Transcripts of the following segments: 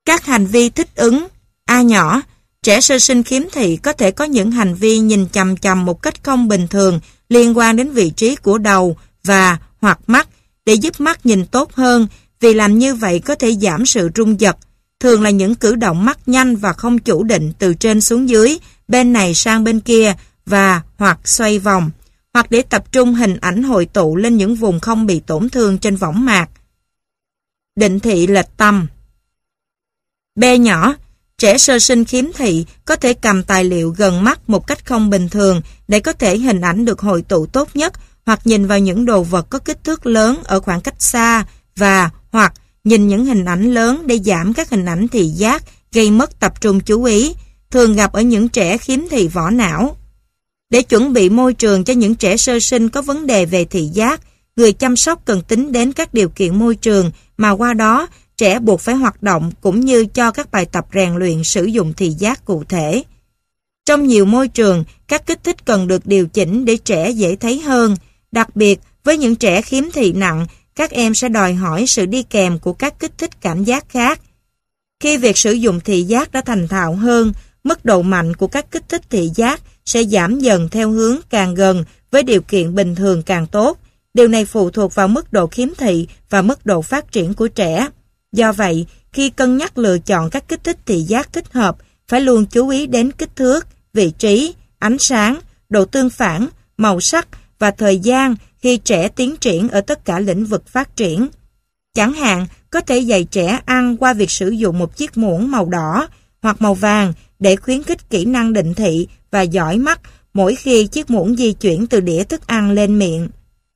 Các hành vi thích ứng. A nhỏ, trẻ sơ sinh khiếm thị có thể có những hành vi nhìn chằm chằm một cách không bình thường liên quan đến vị trí của đầu và hoặc mắt để giúp mắt nhìn tốt hơn, vì làm như vậy có thể giảm sự rung giật. Thường là những cử động mắt nhanh và không chủ định từ trên xuống dưới, bên này sang bên kia và hoặc xoay vòng, hoặc để tập trung hình ảnh hội tụ lên những vùng không bị tổn thương trên võng mạc. Định thị lệch tầm. B nhỏ, trẻ sơ sinh khiếm thị có thể cầm tài liệu gần mắt một cách không bình thường để có thể hình ảnh được hội tụ tốt nhất, hoặc nhìn vào những đồ vật có kích thước lớn ở khoảng cách xa và hoặc nhìn những hình ảnh lớn để giảm các hình ảnh thị giác gây mất tập trung chú ý, thường gặp ở những trẻ khiếm thị vỏ não. Để chuẩn bị môi trường cho những trẻ sơ sinh có vấn đề về thị giác, người chăm sóc cần tính đến các điều kiện môi trường mà qua đó trẻ buộc phải hoạt động, cũng như cho các bài tập rèn luyện sử dụng thị giác cụ thể. Trong nhiều môi trường, các kích thích cần được điều chỉnh để trẻ dễ thấy hơn. Đặc biệt, với những trẻ khiếm thị nặng, các em sẽ đòi hỏi sự đi kèm của các kích thích cảm giác khác. Khi việc sử dụng thị giác đã thành thạo hơn, mức độ mạnh của các kích thích thị giác sẽ giảm dần theo hướng càng gần với điều kiện bình thường càng tốt. Điều này phụ thuộc vào mức độ khiếm thị và mức độ phát triển của trẻ. Do vậy, khi cân nhắc lựa chọn các kích thích thị giác thích hợp, phải luôn chú ý đến kích thước, vị trí, ánh sáng, độ tương phản, màu sắc và thời gian khi trẻ tiến triển ở tất cả lĩnh vực phát triển. Chẳng hạn, có thể dạy trẻ ăn qua việc sử dụng một chiếc muỗng màu đỏ hoặc màu vàng để khuyến khích kỹ năng định thị và dõi mắt mỗi khi chiếc muỗng di chuyển từ đĩa thức ăn lên miệng.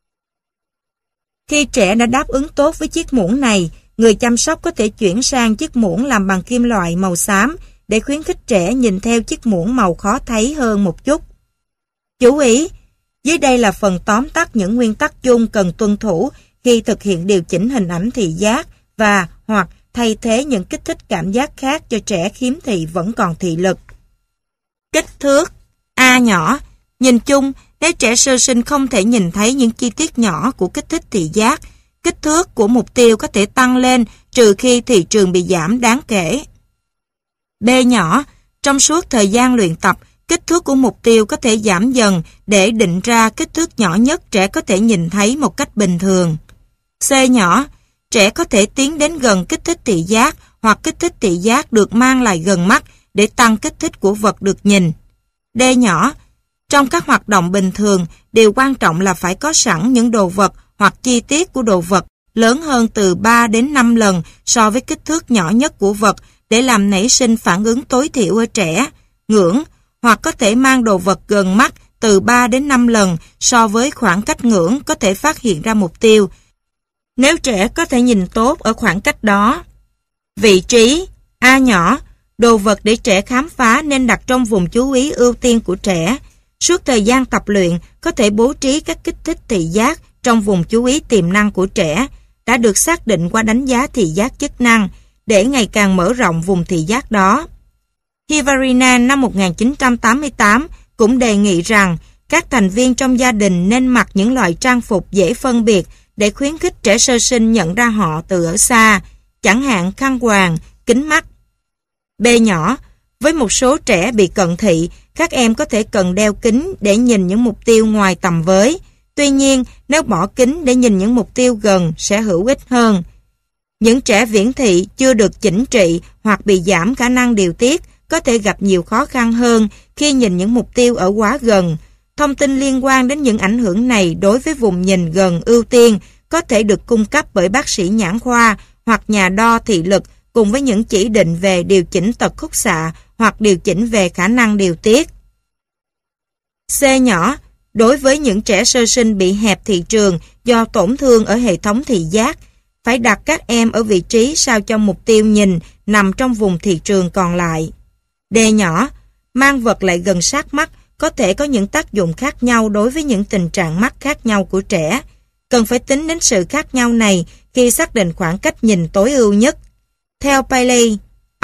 Khi trẻ đã đáp ứng tốt với chiếc muỗng này, người chăm sóc có thể chuyển sang chiếc muỗng làm bằng kim loại màu xám để khuyến khích trẻ nhìn theo chiếc muỗng màu khó thấy hơn một chút. Chú ý, dưới đây là phần tóm tắt những nguyên tắc chung cần tuân thủ khi thực hiện điều chỉnh hình ảnh thị giác và hoặc thay thế những kích thích cảm giác khác cho trẻ khiếm thị vẫn còn thị lực. Kích thước. A nhỏ, nhìn chung, nếu trẻ sơ sinh không thể nhìn thấy những chi tiết nhỏ của kích thích thị giác, kích thước của mục tiêu có thể tăng lên trừ khi thị trường bị giảm đáng kể. B nhỏ, trong suốt thời gian luyện tập, kích thước của mục tiêu có thể giảm dần để định ra kích thước nhỏ nhất trẻ có thể nhìn thấy một cách bình thường. C nhỏ, trẻ có thể tiến đến gần kích thích thị giác hoặc kích thích thị giác được mang lại gần mắt để tăng kích thích của vật được nhìn. D nhỏ, trong các hoạt động bình thường, điều quan trọng là phải có sẵn những đồ vật hoặc chi tiết của đồ vật lớn hơn từ 3 đến 5 lần so với kích thước nhỏ nhất của vật để làm nảy sinh phản ứng tối thiểu ở trẻ. Ngưỡng, hoặc có thể mang đồ vật gần mắt từ 3 đến 5 lần so với khoảng cách ngưỡng có thể phát hiện ra mục tiêu, nếu trẻ có thể nhìn tốt ở khoảng cách đó. Vị trí. A nhỏ, đồ vật để trẻ khám phá nên đặt trong vùng chú ý ưu tiên của trẻ. Suốt thời gian tập luyện, có thể bố trí các kích thích thị giác trong vùng chú ý tiềm năng của trẻ, đã được xác định qua đánh giá thị giác chức năng, để ngày càng mở rộng vùng thị giác đó. Hivarinen năm 1988 cũng đề nghị rằng các thành viên trong gia đình nên mặc những loại trang phục dễ phân biệt để khuyến khích trẻ sơ sinh nhận ra họ từ ở xa, chẳng hạn khăn quàng, kính mắt. B nhỏ, với một số trẻ bị cận thị, các em có thể cần đeo kính để nhìn những mục tiêu ngoài tầm với. Tuy nhiên, nếu bỏ kính để nhìn những mục tiêu gần sẽ hữu ích hơn. Những trẻ viễn thị chưa được chỉnh trị hoặc bị giảm khả năng điều tiết có thể gặp nhiều khó khăn hơn khi nhìn những mục tiêu ở quá gần. Thông tin liên quan đến những ảnh hưởng này đối với vùng nhìn gần ưu tiên có thể được cung cấp bởi bác sĩ nhãn khoa hoặc nhà đo thị lực cùng với những chỉ định về điều chỉnh tật khúc xạ hoặc điều chỉnh về khả năng điều tiết. C nhỏ, đối với những trẻ sơ sinh bị hẹp thị trường do tổn thương ở hệ thống thị giác, phải đặt các em ở vị trí sao cho mục tiêu nhìn nằm trong vùng thị trường còn lại. D nhỏ, mang vật lại gần sát mắt có thể có những tác dụng khác nhau đối với những tình trạng mắt khác nhau của trẻ. Cần phải tính đến sự khác nhau này khi xác định khoảng cách nhìn tối ưu nhất. Theo Paley,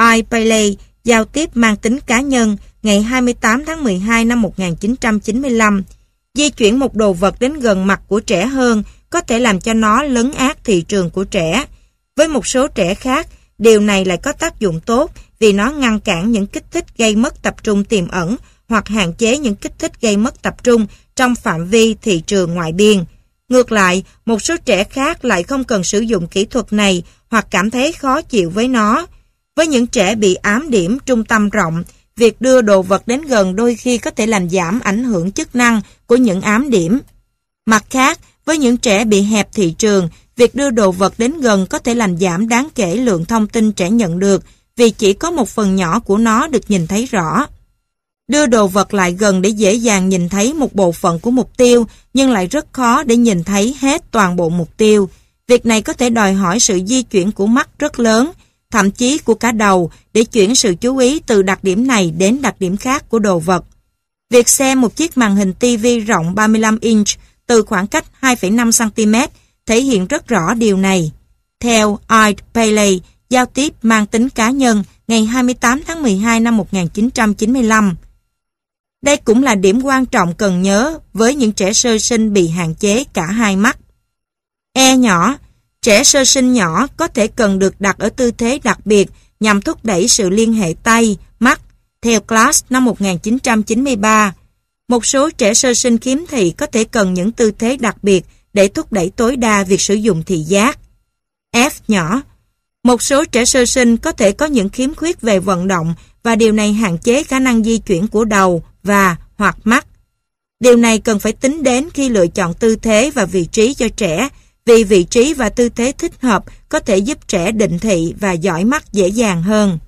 giao tiếp mang tính cá nhân, ngày 28 tháng 12 năm 1995, di chuyển một đồ vật đến gần mặt của trẻ hơn có thể làm cho nó lấn át thị trường của trẻ. Với một số trẻ khác, Điều này lại có tác dụng tốt vì nó ngăn cản những kích thích gây mất tập trung tiềm ẩn hoặc hạn chế những kích thích gây mất tập trung trong phạm vi thị trường ngoại biên. Ngược lại, một số trẻ khác lại không cần sử dụng kỹ thuật này hoặc cảm thấy khó chịu với nó. Với những trẻ bị ám điểm trung tâm rộng, việc đưa đồ vật đến gần đôi khi có thể làm giảm ảnh hưởng chức năng của những ám điểm. Mặt khác, với những trẻ bị hẹp thị trường, việc đưa đồ vật đến gần có thể làm giảm đáng kể lượng thông tin trẻ nhận được vì chỉ có một phần nhỏ của nó được nhìn thấy rõ. Đưa đồ vật lại gần để dễ dàng nhìn thấy một bộ phận của mục tiêu nhưng lại rất khó để nhìn thấy hết toàn bộ mục tiêu. Việc này có thể đòi hỏi sự di chuyển của mắt rất lớn, thậm chí của cả đầu để chuyển sự chú ý từ đặc điểm này đến đặc điểm khác của đồ vật. Việc xem một chiếc màn hình TV rộng 35 inch từ khoảng cách 2,5 cm thể hiện rất rõ điều này. Theo Ide Paley, giao tiếp mang tính cá nhân, ngày 28 tháng 12 năm 1995. Đây cũng là điểm quan trọng cần nhớ với những trẻ sơ sinh bị hạn chế cả hai mắt. E nhỏ, trẻ sơ sinh nhỏ có thể cần được đặt ở tư thế đặc biệt nhằm thúc đẩy sự liên hệ tay, mắt, theo Glass năm 1993. Một số trẻ sơ sinh khiếm thị có thể cần những tư thế đặc biệt để thúc đẩy tối đa việc sử dụng thị giác. F nhỏ, một số trẻ sơ sinh có thể có những khiếm khuyết về vận động và điều này hạn chế khả năng di chuyển của đầu và hoặc mắt. Điều này cần phải tính đến khi lựa chọn tư thế và vị trí cho trẻ, vì vị trí và tư thế thích hợp có thể giúp trẻ định thị và dõi mắt dễ dàng hơn.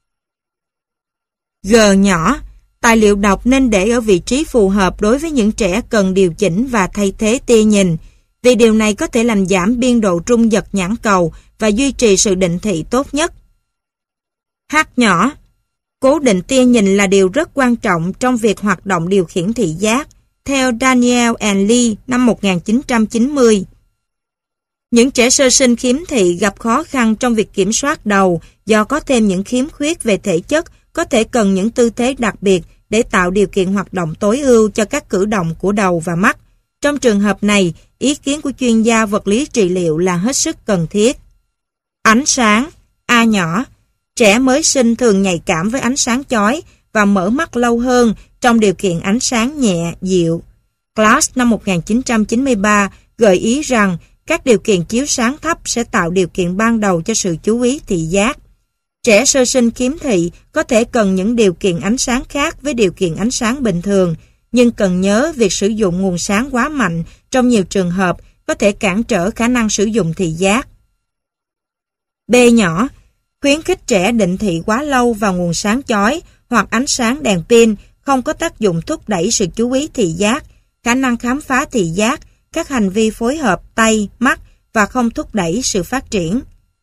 G nhỏ, tài liệu đọc nên để ở vị trí phù hợp đối với những trẻ cần điều chỉnh và thay thế tia nhìn, vì điều này có thể làm giảm biên độ trung giật nhãn cầu và duy trì sự định thị tốt nhất. H nhỏ, cố định tia nhìn là điều rất quan trọng trong việc hoạt động điều khiển thị giác, theo Daniel and Lee năm 1990. Những trẻ sơ sinh khiếm thị gặp khó khăn trong việc kiểm soát đầu do có thêm những khiếm khuyết về thể chất, có thể cần những tư thế đặc biệt để tạo điều kiện hoạt động tối ưu cho các cử động của đầu và mắt. Trong trường hợp này, ý kiến của chuyên gia vật lý trị liệu là hết sức cần thiết. Ánh sáng, A nhỏ, trẻ mới sinh thường nhạy cảm với ánh sáng chói và mở mắt lâu hơn trong điều kiện ánh sáng nhẹ, dịu. Glass năm 1993 gợi ý rằng các điều kiện chiếu sáng thấp sẽ tạo điều kiện ban đầu cho sự chú ý thị giác. Trẻ sơ sinh khiếm thị có thể cần những điều kiện ánh sáng khác với điều kiện ánh sáng bình thường, nhưng cần nhớ việc sử dụng nguồn sáng quá mạnh trong nhiều trường hợp có thể cản trở khả năng sử dụng thị giác. B nhỏ, khuyến khích trẻ định thị quá lâu vào nguồn sáng chói hoặc ánh sáng đèn pin không có tác dụng thúc đẩy sự chú ý thị giác, khả năng khám phá thị giác, các hành vi phối hợp tay, mắt và không thúc đẩy sự phát triển.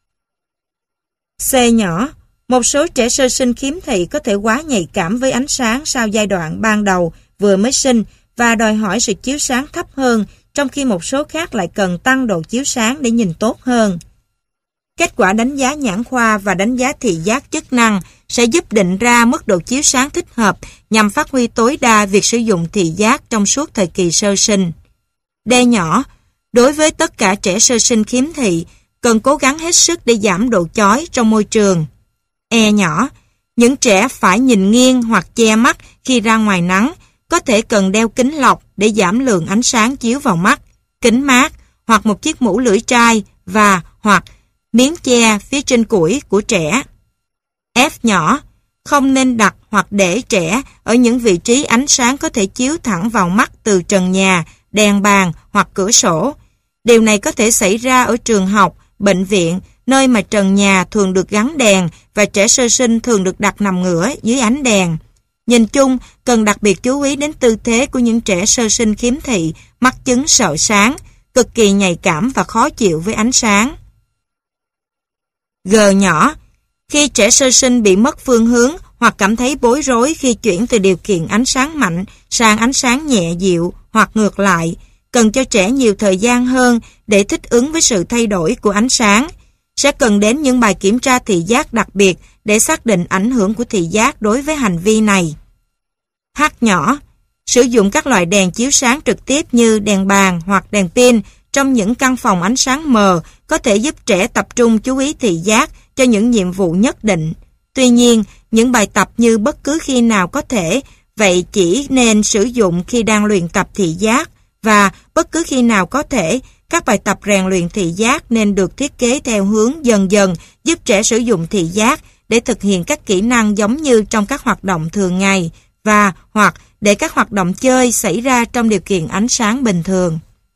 C nhỏ, một số trẻ sơ sinh khiếm thị có thể quá nhạy cảm với ánh sáng sau giai đoạn ban đầu vừa mới sinh và đòi hỏi sự chiếu sáng thấp hơn, trong khi một số khác lại cần tăng độ chiếu sáng để nhìn tốt hơn. Kết quả đánh giá nhãn khoa và đánh giá thị giác chức năng sẽ giúp định ra mức độ chiếu sáng thích hợp nhằm phát huy tối đa việc sử dụng thị giác trong suốt thời kỳ sơ sinh. D nhỏ, đối với tất cả trẻ sơ sinh khiếm thị, cần cố gắng hết sức để giảm độ chói trong môi trường. E nhỏ, những trẻ phải nhìn nghiêng hoặc che mắt khi ra ngoài nắng, có thể cần đeo kính lọc để giảm lượng ánh sáng chiếu vào mắt, kính mát hoặc một chiếc mũ lưỡi trai và hoặc miếng che phía trên củi của trẻ. F nhỏ, không nên đặt hoặc để trẻ ở những vị trí ánh sáng có thể chiếu thẳng vào mắt từ trần nhà, đèn bàn hoặc cửa sổ. Điều này có thể xảy ra ở trường học, bệnh viện, nơi mà trần nhà thường được gắn đèn và trẻ sơ sinh thường được đặt nằm ngửa dưới ánh đèn. Nhìn chung, cần đặc biệt chú ý đến tư thế của những trẻ sơ sinh khiếm thị, mắc chứng sợ sáng, cực kỳ nhạy cảm và khó chịu với ánh sáng. G nhỏ, khi trẻ sơ sinh bị mất phương hướng hoặc cảm thấy bối rối khi chuyển từ điều kiện ánh sáng mạnh sang ánh sáng nhẹ dịu hoặc ngược lại, cần cho trẻ nhiều thời gian hơn để thích ứng với sự thay đổi của ánh sáng. Sẽ cần đến những bài kiểm tra thị giác đặc biệt để xác định ảnh hưởng của thị giác đối với hành vi này. H nhỏ, sử dụng các loại đèn chiếu sáng trực tiếp như đèn bàn hoặc đèn pin trong những căn phòng ánh sáng mờ có thể giúp trẻ tập trung chú ý thị giác cho những nhiệm vụ nhất định. Tuy nhiên, những bài tập như bất cứ khi nào có thể, vậy chỉ nên sử dụng khi đang luyện tập thị giác, và bất cứ khi nào có thể, các bài tập rèn luyện thị giác nên được thiết kế theo hướng dần dần giúp trẻ sử dụng thị giác để thực hiện các kỹ năng giống như trong các hoạt động thường ngày, và hoặc để các hoạt động chơi xảy ra trong điều kiện ánh sáng bình thường.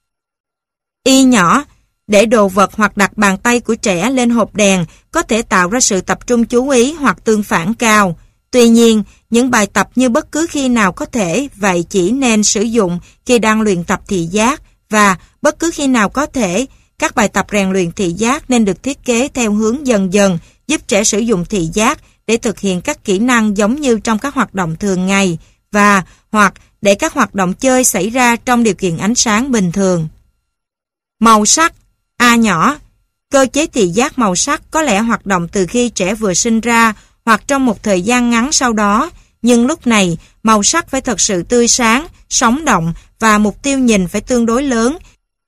Y nhỏ, để đồ vật hoặc đặt bàn tay của trẻ lên hộp đèn có thể tạo ra sự tập trung chú ý hoặc tương phản cao. Tuy nhiên, những bài tập như bất cứ khi nào có thể, vậy chỉ nên sử dụng khi đang luyện tập thị giác, và bất cứ khi nào có thể, các bài tập rèn luyện thị giác nên được thiết kế theo hướng dần dần giúp trẻ sử dụng thị giác để thực hiện các kỹ năng giống như trong các hoạt động thường ngày, và hoặc để các hoạt động chơi xảy ra trong điều kiện ánh sáng bình thường. Màu sắc. A nhỏ. Cơ chế thị giác màu sắc có lẽ hoạt động từ khi trẻ vừa sinh ra hoặc trong một thời gian ngắn sau đó, nhưng lúc này màu sắc phải thật sự tươi sáng, sống động và mục tiêu nhìn phải tương đối lớn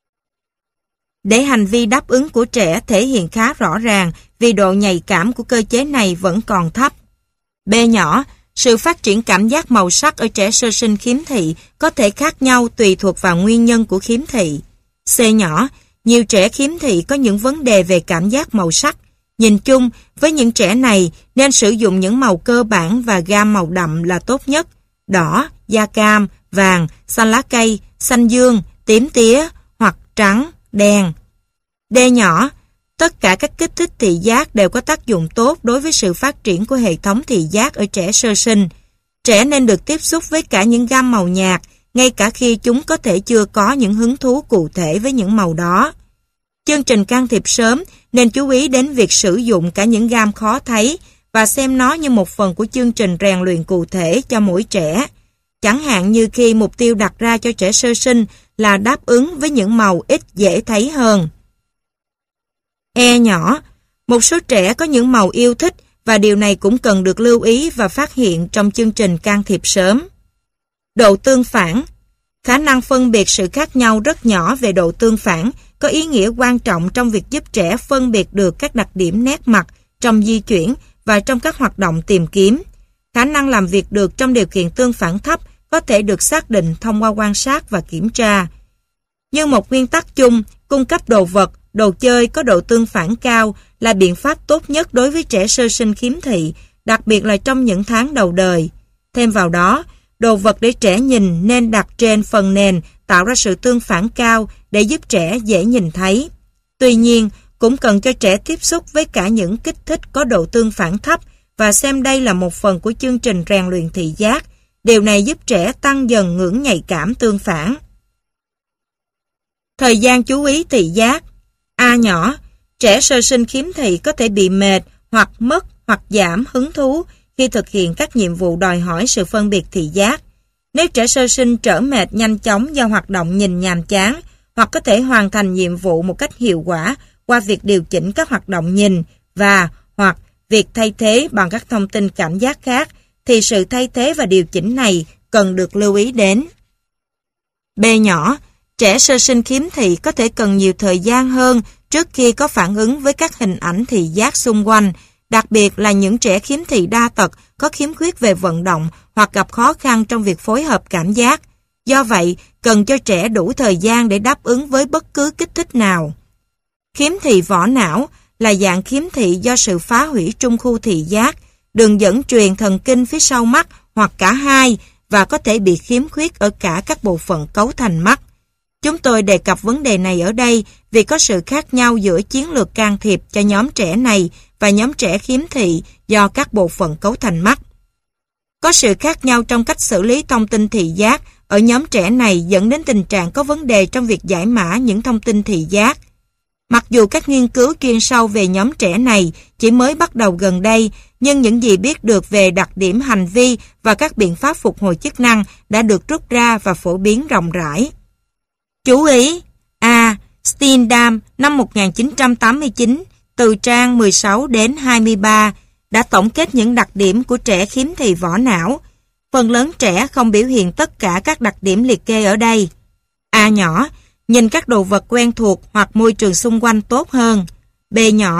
để hành vi đáp ứng của trẻ thể hiện khá rõ ràng, vì độ nhạy cảm của cơ chế này vẫn còn thấp. B nhỏ. Sự phát triển cảm giác màu sắc ở trẻ sơ sinh khiếm thị có thể khác nhau tùy thuộc vào nguyên nhân của khiếm thị. C nhỏ. Nhiều trẻ khiếm thị có những vấn đề về cảm giác màu sắc. Nhìn chung, với những trẻ này nên sử dụng những màu cơ bản và gam màu đậm là tốt nhất: đỏ, da cam, vàng, xanh lá cây, xanh dương, tím tía hoặc trắng, đen. D nhỏ. Tất cả các kích thích thị giác đều có tác dụng tốt đối với sự phát triển của hệ thống thị giác ở trẻ sơ sinh. Trẻ nên được tiếp xúc với cả những gam màu nhạt, ngay cả khi chúng có thể chưa có những hứng thú cụ thể với những màu đó. Chương trình can thiệp sớm nên chú ý đến việc sử dụng cả những gam khó thấy và xem nó như một phần của chương trình rèn luyện cụ thể cho mỗi trẻ. Chẳng hạn như khi mục tiêu đặt ra cho trẻ sơ sinh là đáp ứng với những màu ít dễ thấy hơn. E nhỏ. Một số trẻ có những màu yêu thích và điều này cũng cần được lưu ý và phát hiện trong chương trình can thiệp sớm. Độ tương phản. Khả năng phân biệt sự khác nhau rất nhỏ về độ tương phản có ý nghĩa quan trọng trong việc giúp trẻ phân biệt được các đặc điểm nét mặt trong di chuyển và trong các hoạt động tìm kiếm. Khả năng làm việc được trong điều kiện tương phản thấp có thể được xác định thông qua quan sát và kiểm tra. Như một nguyên tắc chung, cung cấp đồ vật, đồ chơi có độ tương phản cao là biện pháp tốt nhất đối với trẻ sơ sinh khiếm thị, đặc biệt là trong những tháng đầu đời. Thêm vào đó, đồ vật để trẻ nhìn nên đặt trên phần nền tạo ra sự tương phản cao để giúp trẻ dễ nhìn thấy. Tuy nhiên, cũng cần cho trẻ tiếp xúc với cả những kích thích có độ tương phản thấp và xem đây là một phần của chương trình rèn luyện thị giác. Điều này giúp trẻ tăng dần ngưỡng nhạy cảm tương phản. Thời gian chú ý thị giác. A nhỏ. Trẻ sơ sinh khiếm thị có thể bị mệt hoặc mất hoặc giảm hứng thú khi thực hiện các nhiệm vụ đòi hỏi sự phân biệt thị giác. Nếu trẻ sơ sinh trở mệt nhanh chóng do hoạt động nhìn nhàm chán, hoặc có thể hoàn thành nhiệm vụ một cách hiệu quả qua việc điều chỉnh các hoạt động nhìn và hoặc việc thay thế bằng các thông tin cảm giác khác, thì sự thay thế và điều chỉnh này cần được lưu ý đến. B nhỏ. Trẻ sơ sinh khiếm thị có thể cần nhiều thời gian hơn trước khi có phản ứng với các hình ảnh thị giác xung quanh, đặc biệt là những trẻ khiếm thị đa tật có khiếm khuyết về vận động hoặc gặp khó khăn trong việc phối hợp cảm giác. Do vậy, cần cho trẻ đủ thời gian để đáp ứng với bất cứ kích thích nào. Khiếm thị vỏ não là dạng khiếm thị do sự phá hủy trung khu thị giác, đường dẫn truyền thần kinh phía sau mắt hoặc cả hai, và có thể bị khiếm khuyết ở cả các bộ phận cấu thành mắt. Chúng tôi đề cập vấn đề này ở đây vì có sự khác nhau giữa chiến lược can thiệp cho nhóm trẻ này và nhóm trẻ khiếm thị do các bộ phận cấu thành mắt. Có sự khác nhau trong cách xử lý thông tin thị giác ở nhóm trẻ này dẫn đến tình trạng có vấn đề trong việc giải mã những thông tin thị giác. Mặc dù các nghiên cứu chuyên sâu về nhóm trẻ này chỉ mới bắt đầu gần đây, nhưng những gì biết được về đặc điểm hành vi và các biện pháp phục hồi chức năng đã được rút ra và phổ biến rộng rãi. Chú ý! A. Stindam năm 1989, từ trang 16 đến 23, đã tổng kết những đặc điểm của trẻ khiếm thị vỏ não. Phần lớn trẻ không biểu hiện tất cả các đặc điểm liệt kê ở đây. A nhỏ. Nhìn các đồ vật quen thuộc hoặc môi trường xung quanh tốt hơn. B nhỏ.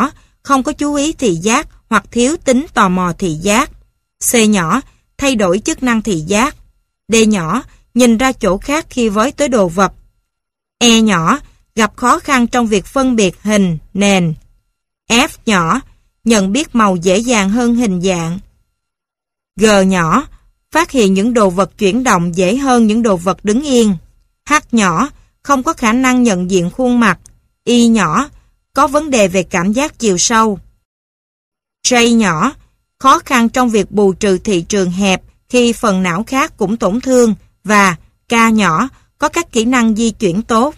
không có chú ý thị giác hoặc thiếu tính tò mò thị giác. C nhỏ, thay đổi chức năng thị giác. D nhỏ, nhìn ra chỗ khác khi với tới đồ vật. E nhỏ, gặp khó khăn trong việc phân biệt hình, nền. F nhỏ, nhận biết màu dễ dàng hơn hình dạng. G nhỏ, phát hiện những đồ vật chuyển động dễ hơn những đồ vật đứng yên. H nhỏ, không có khả năng nhận diện khuôn mặt. Y nhỏ, có vấn đề về cảm giác chiều sâu. J nhỏ, khó khăn trong việc bù trừ thị trường hẹp khi phần não khác cũng tổn thương. Và K nhỏ, có các kỹ năng di chuyển tốt.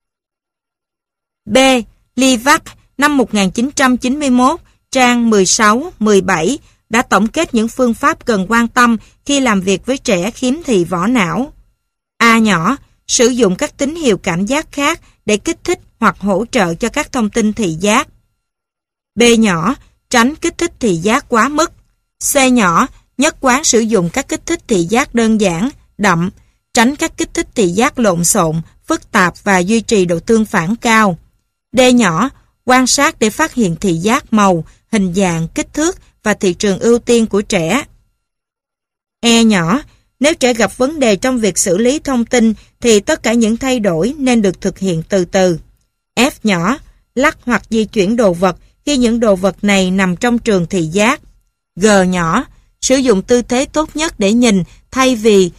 B. Livac năm 1991, trang 16-17 đã tổng kết những phương pháp cần quan tâm khi làm việc với trẻ khiếm thị vỏ não. A nhỏ, sử dụng các tín hiệu cảm giác khác để kích thích hoặc hỗ trợ cho các thông tin thị giác. B nhỏ, tránh kích thích thị giác quá mức. C nhỏ, nhất quán sử dụng các kích thích thị giác đơn giản, đậm, tránh các kích thích thị giác lộn xộn, phức tạp và duy trì độ tương phản cao. D nhỏ, quan sát để phát hiện thị giác màu, hình dạng, kích thước và thị trường ưu tiên của trẻ. E nhỏ, nếu trẻ gặp vấn đề trong việc xử lý thông tin thì tất cả những thay đổi nên được thực hiện từ từ. F nhỏ, lắc hoặc di chuyển đồ vật khi những đồ vật này nằm trong trường thị giác. G nhỏ, sử dụng tư thế tốt nhất để nhìn thay vì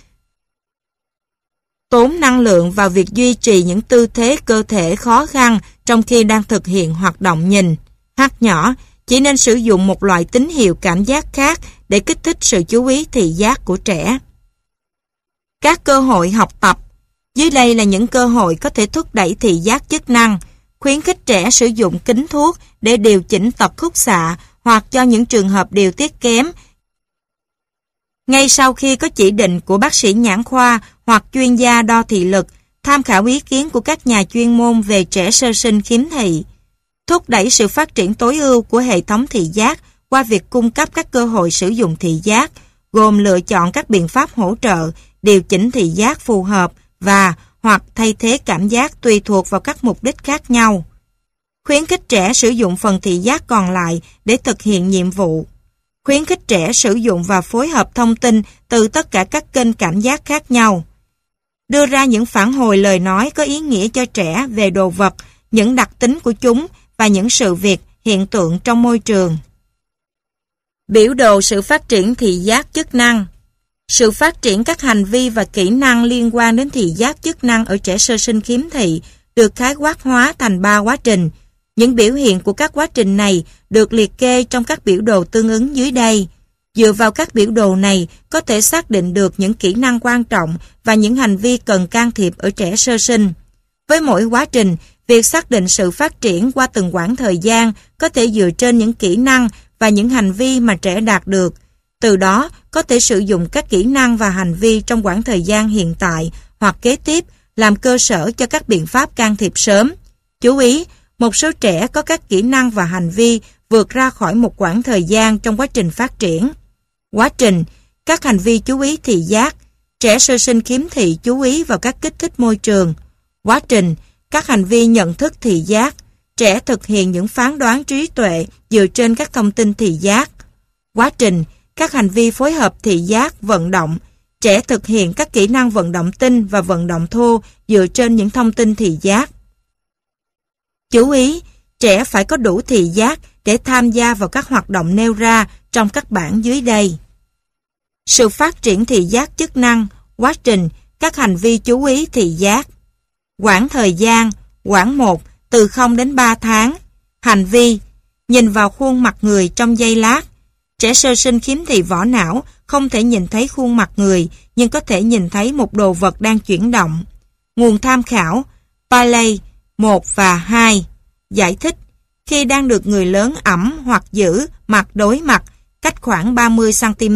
tốn năng lượng vào việc duy trì những tư thế cơ thể khó khăn trong khi đang thực hiện hoạt động nhìn. H nhỏ, chỉ nên sử dụng một loại tín hiệu cảm giác khác để kích thích sự chú ý thị giác của trẻ. Các cơ hội học tập. Dưới đây là những cơ hội có thể thúc đẩy thị giác chức năng, khuyến khích trẻ sử dụng kính thuốc để điều chỉnh tật khúc xạ hoặc cho những trường hợp điều tiết kém. Ngay sau khi có chỉ định của bác sĩ nhãn khoa hoặc chuyên gia đo thị lực, tham khảo ý kiến của các nhà chuyên môn về trẻ sơ sinh khiếm thị. Thúc đẩy sự phát triển tối ưu của hệ thống thị giác qua việc cung cấp các cơ hội sử dụng thị giác, gồm lựa chọn các biện pháp hỗ trợ, điều chỉnh thị giác phù hợp và hoặc thay thế cảm giác tùy thuộc vào các mục đích khác nhau. Khuyến khích trẻ sử dụng phần thị giác còn lại để thực hiện nhiệm vụ. Khuyến khích trẻ sử dụng và phối hợp thông tin từ tất cả các kênh cảm giác khác nhau. Đưa ra những phản hồi lời nói có ý nghĩa cho trẻ về đồ vật, những đặc tính của chúng và những sự việc, hiện tượng trong môi trường. Biểu đồ sự phát triển thị giác chức năng. Sự phát triển các hành vi và kỹ năng liên quan đến thị giác chức năng ở trẻ sơ sinh khiếm thị được khái quát hóa thành 3 quá trình. Những biểu hiện của các quá trình này được liệt kê trong các biểu đồ tương ứng dưới đây. Dựa vào các biểu đồ này có thể xác định được những kỹ năng quan trọng và những hành vi cần can thiệp ở trẻ sơ sinh. Với mỗi quá trình, việc xác định sự phát triển qua từng quãng thời gian có thể dựa trên những kỹ năng và những hành vi mà trẻ đạt được. Từ đó, có thể sử dụng các kỹ năng và hành vi trong quãng thời gian hiện tại hoặc kế tiếp làm cơ sở cho các biện pháp can thiệp sớm. Chú ý, một số trẻ có các kỹ năng và hành vi vượt ra khỏi một quãng thời gian trong quá trình phát triển. Quá trình, các hành vi chú ý thị giác. Trẻ sơ sinh khiếm thị chú ý vào các kích thích môi trường. Quá trình, các hành vi nhận thức thị giác. Trẻ thực hiện những phán đoán trí tuệ dựa trên các thông tin thị giác. Quá trình, các hành vi phối hợp thị giác, vận động. Trẻ thực hiện các kỹ năng vận động tinh và vận động thô dựa trên những thông tin thị giác. Chú ý, trẻ phải có đủ thị giác để tham gia vào các hoạt động nêu ra trong các bảng dưới đây. Sự phát triển thị giác chức năng, quá trình, các hành vi chú ý thị giác. Quãng thời gian, quãng 1, từ 0 đến 3 tháng. Hành vi, nhìn vào khuôn mặt người trong giây lát. Trẻ sơ sinh khiếm thị vỏ não không thể nhìn thấy khuôn mặt người, nhưng có thể nhìn thấy một đồ vật đang chuyển động. Nguồn tham khảo, Paley 1 và 2. Giải thích, khi đang được người lớn ẵm hoặc giữ mặt đối mặt, cách khoảng 30 cm.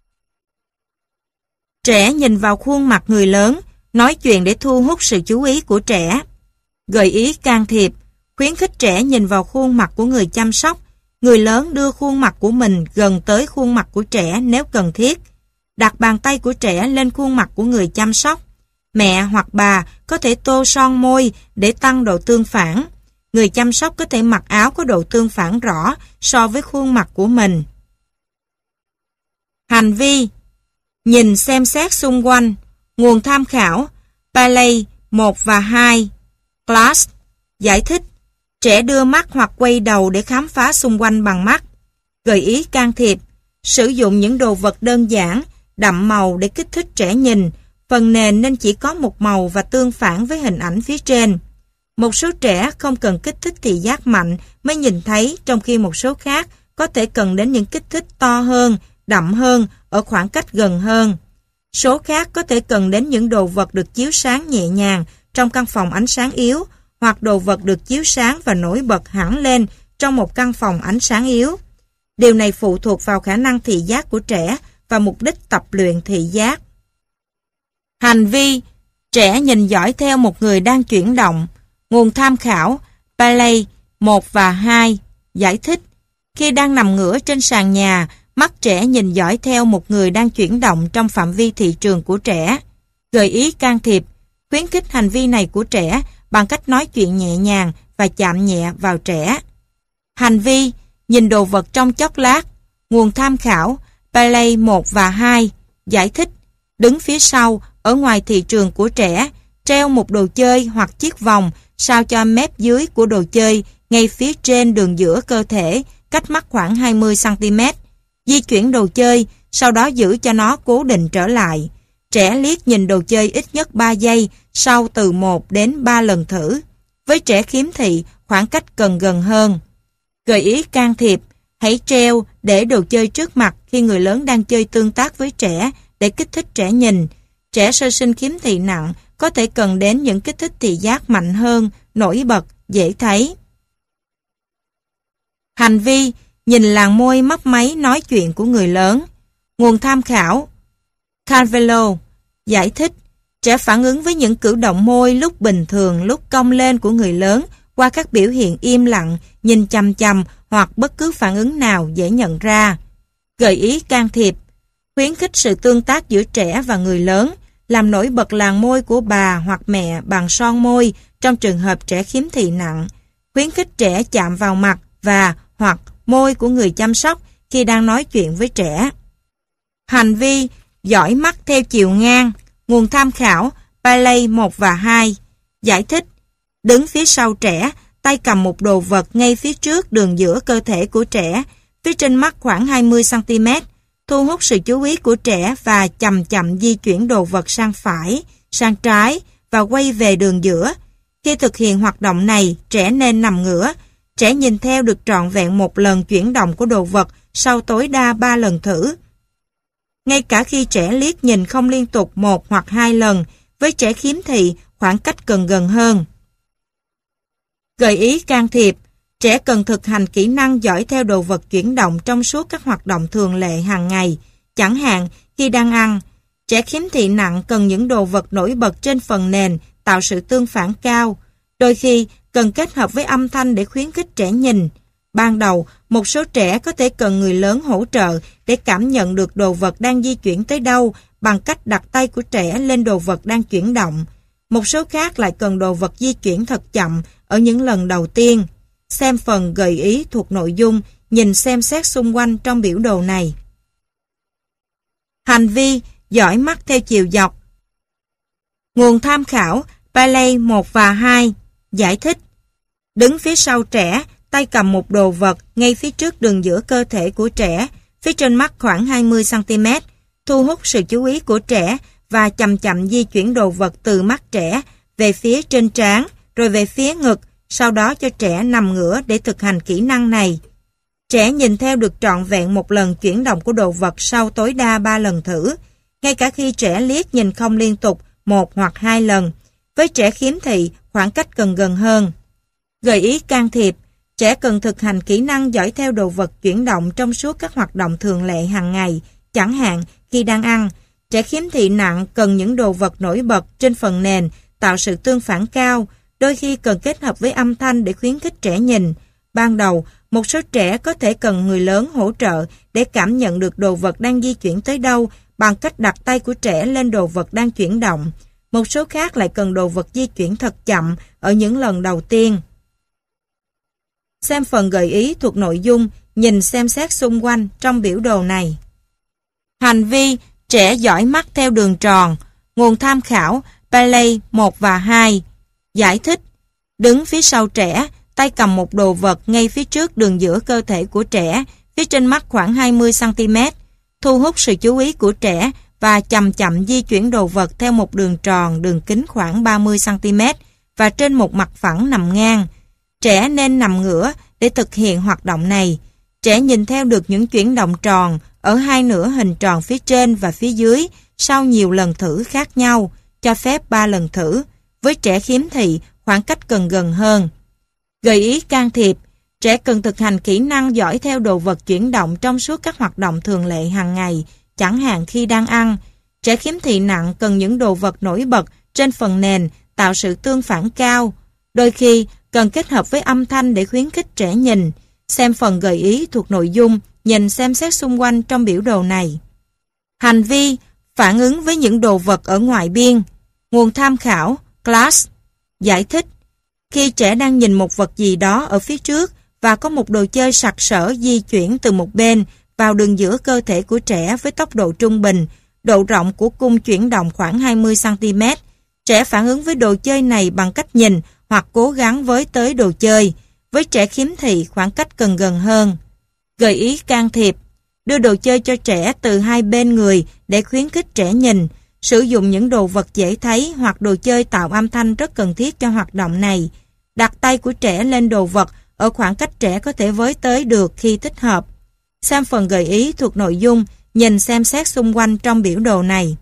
Trẻ nhìn vào khuôn mặt người lớn, nói chuyện để thu hút sự chú ý của trẻ. Gợi ý can thiệp, khuyến khích trẻ nhìn vào khuôn mặt của người chăm sóc. Người lớn đưa khuôn mặt của mình gần tới khuôn mặt của trẻ nếu cần thiết. Đặt bàn tay của trẻ lên khuôn mặt của người chăm sóc. Mẹ hoặc bà có thể tô son môi để tăng độ tương phản. người chăm sóc có thể mặc áo có độ tương phản rõ so với khuôn mặt của mình. Hành vi: nhìn xem xét xung quanh. Nguồn tham khảo: Paley 1 và 2, Class. Giải thích: trẻ đưa mắt hoặc quay đầu để khám phá xung quanh bằng mắt. Gợi ý can thiệp: sử dụng những đồ vật đơn giản, đậm màu để kích thích trẻ nhìn. Phần nền nên chỉ có một màu và tương phản với hình ảnh phía trên. Một số trẻ không cần kích thích thị giác mạnh mới nhìn thấy, trong khi một số khác có thể cần đến những kích thích to hơn, đậm hơn, ở khoảng cách gần hơn. Số khác có thể cần đến những đồ vật được chiếu sáng nhẹ nhàng trong căn phòng ánh sáng yếu, hoặc đồ vật được chiếu sáng và nổi bật hẳn lên trong một căn phòng ánh sáng yếu. Điều này phụ thuộc vào khả năng thị giác của trẻ và mục đích tập luyện thị giác. Hành vi: trẻ nhìn dõi theo một người đang chuyển động. Nguồn tham khảo: Paley 1 và 2. Giải thích: khi đang nằm ngửa trên sàn nhà, mắt trẻ nhìn dõi theo một người đang chuyển động trong phạm vi thị trường của trẻ. Gợi ý can thiệp: khuyến khích hành vi này của trẻ bằng cách nói chuyện nhẹ nhàng và chạm nhẹ vào trẻ. Hành vi: nhìn đồ vật trong chốc lát. Nguồn tham khảo: Paley 1 và 2. Giải thích: đứng phía sau, ở ngoài thị trường của trẻ, treo một đồ chơi hoặc chiếc vòng sao cho mép dưới của đồ chơi ngay phía trên đường giữa cơ thể, cách mắt khoảng 20 cm. Di chuyển đồ chơi, sau đó giữ cho nó cố định trở lại. Trẻ liếc nhìn đồ chơi ít nhất 3 giây sau từ 1 đến 3 lần thử. Với trẻ khiếm thị, khoảng cách cần gần hơn. Gợi ý can thiệp: hãy treo để đồ chơi trước mặt khi người lớn đang chơi tương tác với trẻ để kích thích trẻ nhìn. Trẻ sơ sinh khiếm thị nặng có thể cần đến những kích thích thị giác mạnh hơn, nổi bật, dễ thấy. Hành vi: nhìn làn môi mấp máy nói chuyện của người lớn. Nguồn tham khảo: Carvalho. Giải thích: trẻ phản ứng với những cử động môi lúc bình thường, lúc cong lên của người lớn qua các biểu hiện im lặng, nhìn chằm chằm hoặc bất cứ phản ứng nào dễ nhận ra. Gợi ý can thiệp: khuyến khích sự tương tác giữa trẻ và người lớn, làm nổi bật làn môi của bà hoặc mẹ bằng son môi trong trường hợp trẻ khiếm thị nặng. Khuyến khích trẻ chạm vào mặt và hoặc môi của người chăm sóc khi đang nói chuyện với trẻ. Hành vi: dõi mắt theo chiều ngang. Nguồn tham khảo: Paley 1 và 2. Giải thích: đứng phía sau trẻ, tay cầm một đồ vật ngay phía trước đường giữa cơ thể của trẻ, phía trên mắt khoảng 20 cm, thu hút sự chú ý của trẻ và chậm chậm di chuyển đồ vật sang phải, sang trái và quay về đường giữa. Khi thực hiện hoạt động này, trẻ nên nằm ngửa. Trẻ nhìn theo được trọn vẹn một lần chuyển động của đồ vật sau tối đa 3 lần thử. Ngay cả khi trẻ liếc nhìn không liên tục 1 hoặc 2 lần, với trẻ khiếm thị, khoảng cách cần gần hơn. Gợi ý can thiệp: trẻ cần thực hành kỹ năng dõi theo đồ vật chuyển động trong suốt các hoạt động thường lệ hàng ngày, chẳng hạn khi đang ăn. Trẻ khiếm thị nặng cần những đồ vật nổi bật trên phần nền tạo sự tương phản cao. Đôi khi cần kết hợp với âm thanh để khuyến khích trẻ nhìn. Ban đầu, một số trẻ có thể cần người lớn hỗ trợ để cảm nhận được đồ vật đang di chuyển tới đâu bằng cách đặt tay của trẻ lên đồ vật đang chuyển động. Một số khác lại cần đồ vật di chuyển thật chậm ở những lần đầu tiên. Xem phần gợi ý thuộc nội dung nhìn xem xét xung quanh trong biểu đồ này. Hành vi: dõi mắt theo chiều dọc. Nguồn tham khảo: Paley 1 và 2. Giải thích: đứng phía sau trẻ, tay cầm một đồ vật ngay phía trước đường giữa cơ thể của trẻ, phía trên mắt khoảng 20 cm, thu hút sự chú ý của trẻ và chậm chậm di chuyển đồ vật từ mắt trẻ về phía trên trán, rồi về phía ngực, sau đó cho trẻ nằm ngửa để thực hành kỹ năng này. Trẻ nhìn theo được trọn vẹn một lần chuyển động của đồ vật sau tối đa 3 lần thử, ngay cả khi trẻ liếc nhìn không liên tục 1 hoặc 2 lần. Với trẻ khiếm thị, khoảng cách cần gần hơn. Gợi ý can thiệp: trẻ cần thực hành kỹ năng dõi theo đồ vật chuyển động trong suốt các hoạt động thường lệ hàng ngày, chẳng hạn khi đang ăn. Trẻ khiếm thị nặng cần những đồ vật nổi bật trên phần nền tạo sự tương phản cao, đôi khi cần kết hợp với âm thanh để khuyến khích trẻ nhìn. Ban đầu, một số trẻ có thể cần người lớn hỗ trợ để cảm nhận được đồ vật đang di chuyển tới đâu bằng cách đặt tay của trẻ lên đồ vật đang chuyển động. Một số khác lại cần đồ vật di chuyển thật chậm ở những lần đầu tiên. Xem phần gợi ý thuộc nội dung, nhìn xem xét xung quanh trong biểu đồ này. Hành vi trẻ dõi mắt theo đường tròn. Nguồn tham khảo Paley 1 và 2. Giải thích: đứng phía sau trẻ, tay cầm một đồ vật ngay phía trước đường giữa cơ thể của trẻ, phía trên mắt khoảng 20 cm. Thu hút sự chú ý của trẻ và chậm chậm di chuyển đồ vật theo một đường tròn đường kính khoảng 30 cm và trên một mặt phẳng nằm ngang. Trẻ nên nằm ngửa để thực hiện hoạt động này. Trẻ nhìn theo được những chuyển động tròn ở hai nửa hình tròn phía trên và phía dưới sau nhiều lần thử khác nhau, cho phép 3 lần thử. Với trẻ khiếm thị, khoảng cách cần gần hơn. Gợi ý can thiệp: trẻ cần thực hành kỹ năng dõi theo đồ vật chuyển động trong suốt các hoạt động thường lệ hàng ngày, chẳng hạn khi đang ăn. Trẻ khiếm thị nặng cần những đồ vật nổi bật trên phần nền tạo sự tương phản cao. Đôi khi cần kết hợp với âm thanh để khuyến khích trẻ nhìn. Xem phần gợi ý thuộc nội dung, nhìn xem xét xung quanh trong biểu đồ này. Hành vi phản ứng với những đồ vật ở ngoài biên. Nguồn tham khảo Class. Giải thích: khi trẻ đang nhìn một vật gì đó ở phía trước và có một đồ chơi sặc sỡ di chuyển từ một bên vào đường giữa cơ thể của trẻ với tốc độ trung bình, độ rộng của cung chuyển động khoảng 20 cm. Trẻ phản ứng với đồ chơi này bằng cách nhìn hoặc cố gắng với tới đồ chơi. Với trẻ khiếm thị, khoảng cách cần gần hơn. Gợi ý can thiệp: đưa đồ chơi cho trẻ từ hai bên người để khuyến khích trẻ nhìn. Sử dụng những đồ vật dễ thấy hoặc đồ chơi tạo âm thanh rất cần thiết cho hoạt động này. Đặt tay của trẻ lên đồ vật ở khoảng cách trẻ có thể với tới được khi thích hợp. Xem phần gợi ý thuộc nội dung, nhìn xem xét xung quanh trong biểu đồ này.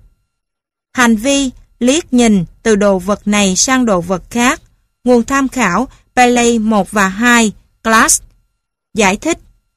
Hành vi liếc nhìn từ đồ vật này sang đồ vật khác. Nguồn tham khảo Paley 1 và 2. Class. Giải thích: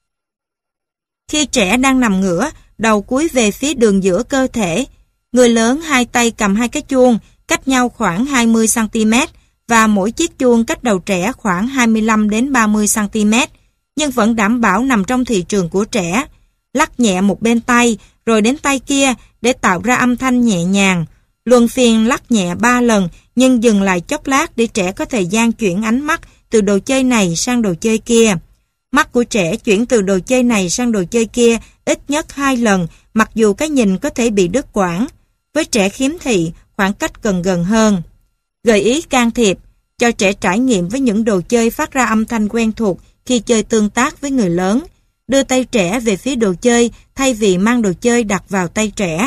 khi trẻ đang nằm ngửa, đầu cúi về phía đường giữa cơ thể, người lớn hai tay cầm hai cái chuông cách nhau khoảng 20 cm và mỗi chiếc chuông cách đầu trẻ khoảng 25 đến 30 cm, nhưng vẫn đảm bảo nằm trong thị trường của trẻ. Lắc nhẹ một bên tay rồi đến tay kia để tạo ra âm thanh nhẹ nhàng. Luân phiên lắc nhẹ 3 lần nhưng dừng lại chốc lát để trẻ có thời gian chuyển ánh mắt từ đồ chơi này sang đồ chơi kia. Mắt của trẻ chuyển từ đồ chơi này sang đồ chơi kia ít nhất 2 lần, mặc dù cái nhìn có thể bị đứt quãng. Với trẻ khiếm thị, khoảng cách cần gần hơn. Gợi ý can thiệp: cho trẻ trải nghiệm với những đồ chơi phát ra âm thanh quen thuộc khi chơi tương tác với người lớn. Đưa tay trẻ về phía đồ chơi thay vì mang đồ chơi đặt vào tay trẻ.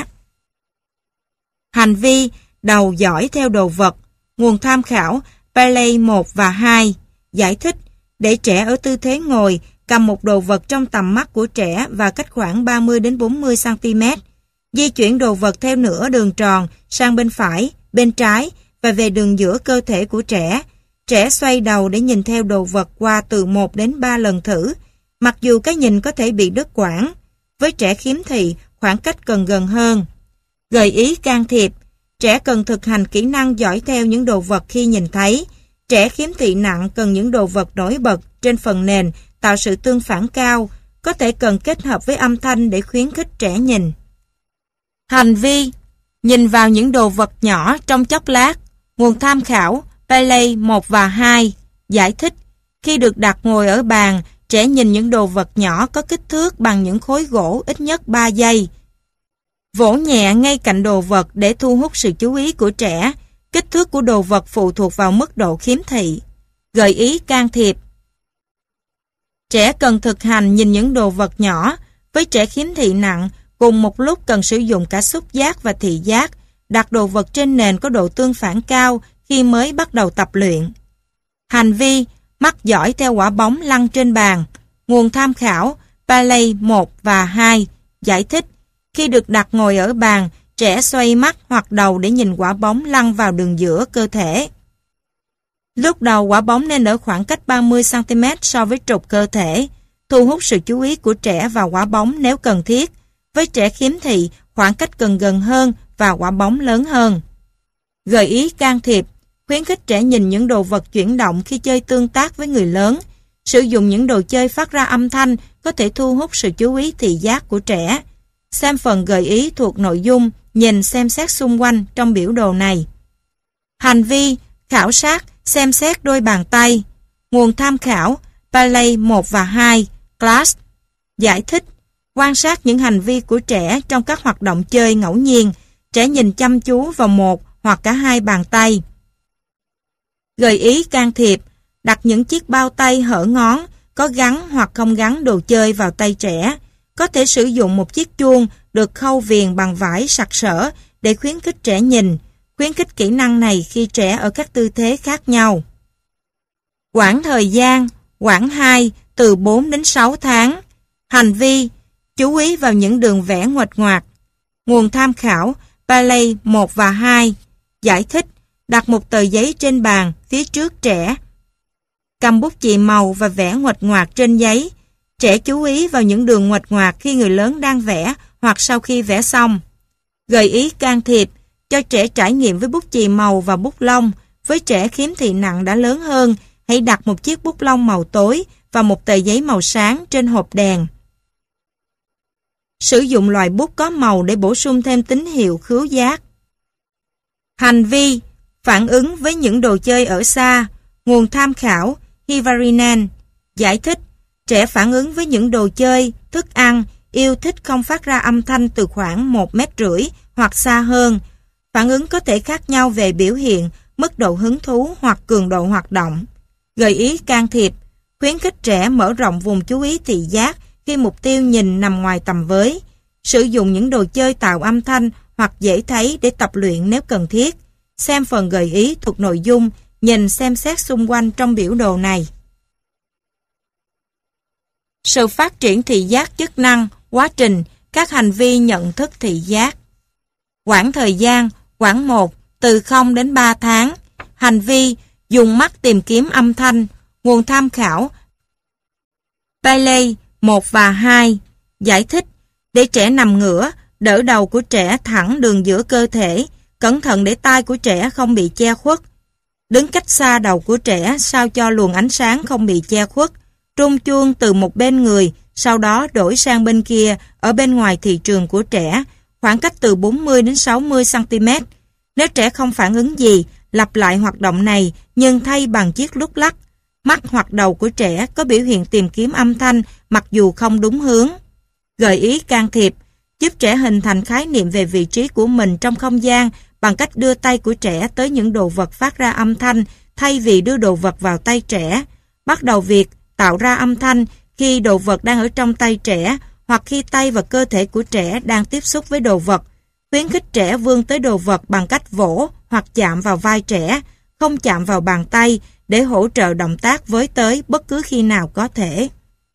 Hành vi đầu dõi theo đồ vật. Nguồn tham khảo Paley 1 và 2. Giải thích: để trẻ ở tư thế ngồi, cầm một đồ vật trong tầm mắt của trẻ và cách khoảng 30 đến 40 cm. Di chuyển đồ vật theo nửa đường tròn sang bên phải, bên trái và về đường giữa cơ thể của trẻ. Trẻ xoay đầu để nhìn theo đồ vật qua từ 1 đến 3 lần thử, mặc dù cái nhìn có thể bị đứt quãng. Với trẻ khiếm thị, khoảng cách cần gần hơn. Gợi ý can thiệp: trẻ cần thực hành kỹ năng dõi theo những đồ vật khi nhìn thấy. Trẻ khiếm thị nặng cần những đồ vật nổi bật trên phần nền tạo sự tương phản cao, có thể cần kết hợp với âm thanh để khuyến khích trẻ nhìn. Hành vi nhìn vào những đồ vật nhỏ trong chốc lát. Nguồn tham khảo Paley 1 và 2. Giải thích: khi được đặt ngồi ở bàn, trẻ nhìn những đồ vật nhỏ có kích thước bằng những khối gỗ ít nhất 3 giây. Vỗ nhẹ ngay cạnh đồ vật để thu hút sự chú ý của trẻ. Kích thước của đồ vật phụ thuộc vào mức độ khiếm thị. Gợi ý can thiệp: trẻ cần thực hành nhìn những đồ vật nhỏ. Với trẻ khiếm thị nặng, cùng một lúc cần sử dụng cả xúc giác và thị giác. Đặt đồ vật trên nền có độ tương phản cao khi mới bắt đầu tập luyện. Hành vi mắt dõi theo quả bóng lăn trên bàn. Nguồn tham khảo Paley 1 và 2. Giải thích: khi được đặt ngồi ở bàn, trẻ xoay mắt hoặc đầu để nhìn quả bóng lăn vào đường giữa cơ thể. Lúc đầu quả bóng nên ở khoảng cách 30 cm so với trục cơ thể. Thu hút sự chú ý của trẻ vào quả bóng nếu cần thiết. Với trẻ khiếm thị, khoảng cách cần gần hơn và quả bóng lớn hơn. Gợi ý can thiệp: khuyến khích trẻ nhìn những đồ vật chuyển động khi chơi tương tác với người lớn. Sử dụng những đồ chơi phát ra âm thanh có thể thu hút sự chú ý thị giác của trẻ. Xem phần gợi ý thuộc nội dung, nhìn xem xét xung quanh trong biểu đồ này. Hành vi khảo sát, xem xét đôi bàn tay. Nguồn tham khảo Paley 1 và 2, Class. Giải thích: quan sát những hành vi của trẻ trong các hoạt động chơi ngẫu nhiên. Trẻ nhìn chăm chú vào một hoặc cả hai bàn tay. Gợi ý can thiệp: đặt những chiếc bao tay hở ngón, có gắn hoặc không gắn đồ chơi vào tay trẻ. Có thể sử dụng một chiếc chuông được khâu viền bằng vải sặc sỡ để khuyến khích trẻ nhìn. Khuyến khích kỹ năng này khi trẻ ở các tư thế khác nhau. Quãng thời gian: quãng 2, từ 4 đến 6 tháng. Hành vi: chú ý vào những đường vẽ nguệch ngoạc. Nguồn tham khảo: Paley 1 và 2. Giải thích: đặt một tờ giấy trên bàn phía trước trẻ. Cầm bút chì màu và vẽ nguệch ngoạc trên giấy. Trẻ chú ý vào những đường nguệch ngoạc khi người lớn đang vẽ hoặc sau khi vẽ xong. Gợi ý can thiệp: cho trẻ trải nghiệm với bút chì màu và bút lông. Với trẻ khiếm thị nặng đã lớn hơn, hãy đặt một chiếc bút lông màu tối và một tờ giấy màu sáng trên hộp đèn. Sử dụng loại bút có màu để bổ sung thêm tín hiệu khứu giác. Hành vi: phản ứng với những đồ chơi ở xa. Nguồn tham khảo: Hivarinen. Giải thích: trẻ phản ứng với những đồ chơi, thức ăn, yêu thích không phát ra âm thanh từ khoảng 1,5 mét hoặc xa hơn. Phản ứng có thể khác nhau về biểu hiện, mức độ hứng thú hoặc cường độ hoạt động. Gợi ý can thiệp: khuyến khích trẻ mở rộng vùng chú ý thị giác khi mục tiêu nhìn nằm ngoài tầm với. Sử dụng những đồ chơi tạo âm thanh hoặc dễ thấy để tập luyện nếu cần thiết. Xem phần gợi ý thuộc nội dung, nhìn xem xét xung quanh trong biểu đồ này. Sự phát triển thị giác chức năng, quá trình, các hành vi nhận thức thị giác. Quãng thời gian: quãng 1, từ 0 đến 3 tháng. Hành vi: dùng mắt tìm kiếm âm thanh. Nguồn tham khảo: Paley 1 và 2. Giải thích: để trẻ nằm ngửa, đỡ đầu của trẻ thẳng đường giữa cơ thể, cẩn thận để tai của trẻ không bị che khuất. Đứng cách xa đầu của trẻ sao cho luồng ánh sáng không bị che khuất. Rung chuông từ một bên người, sau đó đổi sang bên kia ở bên ngoài thị trường của trẻ, khoảng cách từ 40 đến 60 cm. Nếu trẻ không phản ứng gì, lặp lại hoạt động này nhưng thay bằng chiếc lúc lắc. Mắt hoặc đầu của trẻ có biểu hiện tìm kiếm âm thanh mặc dù không đúng hướng. Gợi ý can thiệp: giúp trẻ hình thành khái niệm về vị trí của mình trong không gian bằng cách đưa tay của trẻ tới những đồ vật phát ra âm thanh thay vì đưa đồ vật vào tay trẻ. Bắt đầu việc tạo ra âm thanh khi đồ vật đang ở trong tay trẻ hoặc khi tay và cơ thể của trẻ đang tiếp xúc với đồ vật. Khuyến khích trẻ vươn tới đồ vật bằng cách vỗ hoặc chạm vào vai trẻ, không chạm vào bàn tay để hỗ trợ động tác với tới bất cứ khi nào có thể.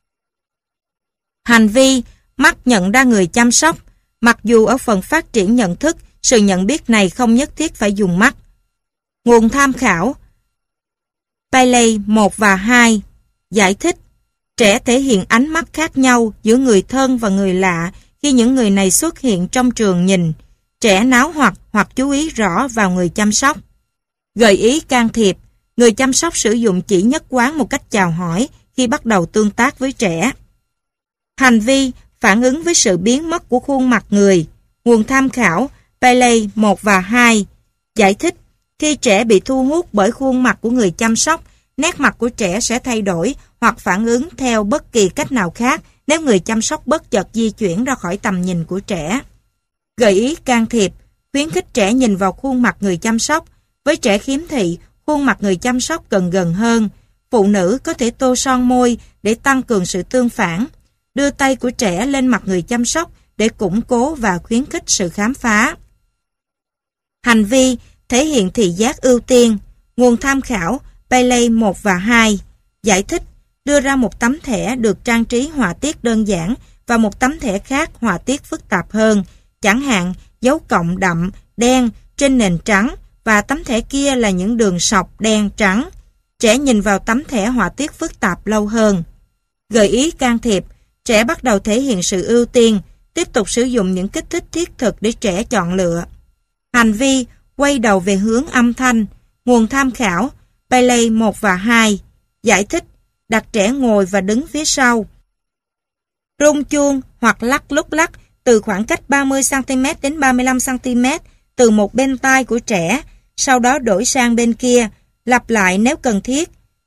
Hành vi: mắt nhận ra người chăm sóc. Mặc dù ở phần phát triển nhận thức, sự nhận biết này không nhất thiết phải dùng mắt. Nguồn tham khảo: Paley 1 và 2. Giải thích: trẻ thể hiện ánh mắt khác nhau giữa người thân và người lạ khi những người này xuất hiện trong trường nhìn. Trẻ náo hoặc chú ý rõ vào người chăm sóc. Gợi ý can thiệp: người chăm sóc sử dụng chỉ nhất quán một cách chào hỏi khi bắt đầu tương tác với trẻ. Hành vi: phản ứng với sự biến mất của khuôn mặt người. Nguồn tham khảo: Paley 1 và 2. Giải thích: khi trẻ bị thu hút bởi khuôn mặt của người chăm sóc, nét mặt của trẻ sẽ thay đổi hoặc phản ứng theo bất kỳ cách nào khác nếu người chăm sóc bất chợt di chuyển ra khỏi tầm nhìn của trẻ. Gợi ý can thiệp: khuyến khích trẻ nhìn vào khuôn mặt người chăm sóc. Với trẻ khiếm thị, khuôn mặt người chăm sóc cần gần hơn. Phụ nữ có thể tô son môi để tăng cường sự tương phản. Đưa tay của trẻ lên mặt người chăm sóc để củng cố và khuyến khích sự khám phá. Hành vi: thể hiện thị giác ưu tiên. Nguồn tham khảo: Paley 1 và 2. Giải thích: đưa ra một tấm thẻ được trang trí họa tiết đơn giản và một tấm thẻ khác họa tiết phức tạp hơn, chẳng hạn dấu cộng đậm, đen trên nền trắng và tấm thẻ kia là những đường sọc đen trắng. Trẻ nhìn vào tấm thẻ họa tiết phức tạp lâu hơn. Gợi ý can thiệp: trẻ bắt đầu thể hiện sự ưu tiên, tiếp tục sử dụng những kích thích thiết thực để trẻ chọn lựa. Hành vi: quay đầu về hướng âm thanh. Nguồn tham khảo: Paley 1 và 2. Giải thích: đặt trẻ ngồi và đứng phía sau. Rung chuông hoặc lắc lúc lắc từ khoảng cách 30 cm đến 35 cm từ một bên tai của trẻ, sau đó đổi sang bên kia, lặp lại nếu cần thiết.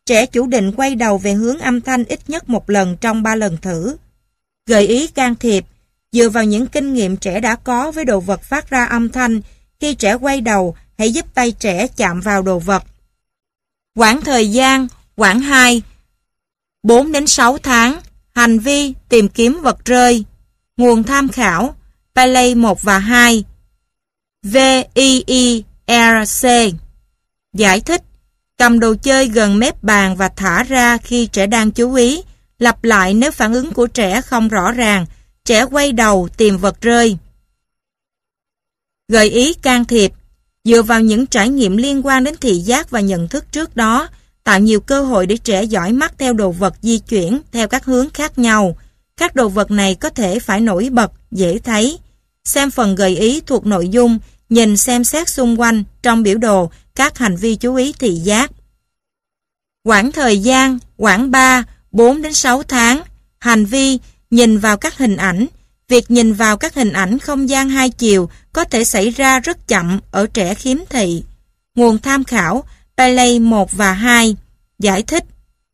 Trẻ chủ định quay đầu về hướng âm thanh ít nhất một lần trong 3 lần thử. Gợi ý can thiệp. Dựa vào những kinh nghiệm trẻ đã có với đồ vật phát ra âm thanh, khi trẻ quay đầu, hãy giúp tay trẻ chạm vào đồ vật. Quãng thời gian, quãng 2, 4 đến 6 tháng. Hành vi, tìm kiếm vật rơi. Nguồn tham khảo, Paley 1 và 2. VIERC. Giải thích, cầm đồ chơi gần mép bàn và thả ra khi trẻ đang chú ý. Lặp lại nếu phản ứng của trẻ không rõ ràng. Trẻ quay đầu tìm vật rơi. Gợi ý can thiệp. Dựa vào những trải nghiệm liên quan đến thị giác và nhận thức trước đó, tạo nhiều cơ hội để trẻ dõi mắt theo đồ vật di chuyển theo các hướng khác nhau. Các đồ vật này có thể phải nổi bật, dễ thấy. Xem phần gợi ý thuộc nội dung, nhìn xem xét xung quanh trong biểu đồ các hành vi chú ý thị giác. Quãng thời gian, quãng 3, 4 đến 6 tháng. Hành vi, nhìn vào các hình ảnh. Việc nhìn vào các hình ảnh không gian hai chiều có thể xảy ra rất chậm ở trẻ khiếm thị. Nguồn tham khảo, Paley 1 và 2. Giải thích.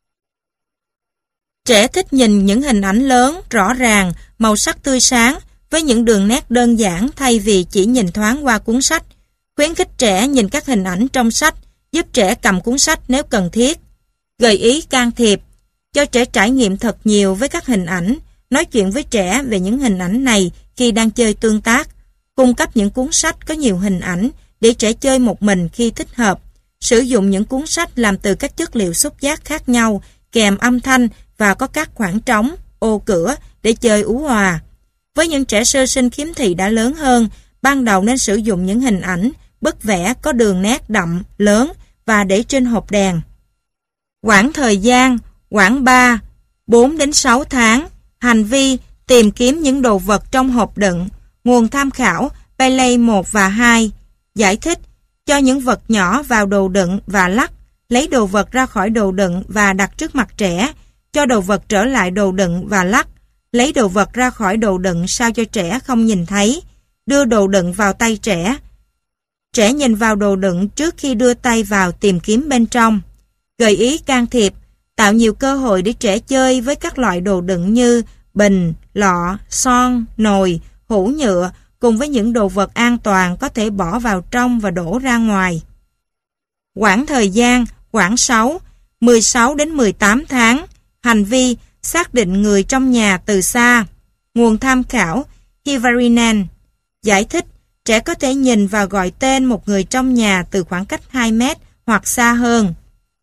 Trẻ thích nhìn những hình ảnh lớn, rõ ràng, màu sắc tươi sáng, với những đường nét đơn giản thay vì chỉ nhìn thoáng qua cuốn sách. Khuyến khích trẻ nhìn các hình ảnh trong sách, giúp trẻ cầm cuốn sách nếu cần thiết. Gợi ý can thiệp. Cho trẻ trải nghiệm thật nhiều với các hình ảnh, nói chuyện với trẻ về những hình ảnh này khi đang chơi tương tác. Cung cấp những cuốn sách có nhiều hình ảnh để trẻ chơi một mình khi thích hợp. Sử dụng những cuốn sách làm từ các chất liệu xúc giác khác nhau, kèm âm thanh và có các khoảng trống, ô cửa để chơi ú òa. Với những trẻ sơ sinh khiếm thị đã lớn hơn, ban đầu nên sử dụng những hình ảnh, bức vẽ có đường nét đậm, lớn và để trên hộp đèn. Quãng thời gian, quãng 3, 4 đến 6 tháng. Hành vi, tìm kiếm những đồ vật trong hộp đựng. Nguồn tham khảo, Paley 1 và 2. Giải thích, cho những vật nhỏ vào đồ đựng và lắc, lấy đồ vật ra khỏi đồ đựng và đặt trước mặt trẻ, cho đồ vật trở lại đồ đựng và lắc, lấy đồ vật ra khỏi đồ đựng sao cho trẻ không nhìn thấy, đưa đồ đựng vào tay trẻ. Trẻ nhìn vào đồ đựng trước khi đưa tay vào tìm kiếm bên trong. Gợi ý can thiệp, tạo nhiều cơ hội để trẻ chơi với các loại đồ đựng như bình, lọ, son, nồi, hũ nhựa, cùng với những đồ vật an toàn có thể bỏ vào trong và đổ ra ngoài. Quãng thời gian, quãng 6, 16 đến 18 tháng. Hành vi, xác định người trong nhà từ xa. Nguồn tham khảo, Hivarinen. Giải thích, trẻ có thể nhìn và gọi tên một người trong nhà từ khoảng cách 2 mét hoặc xa hơn.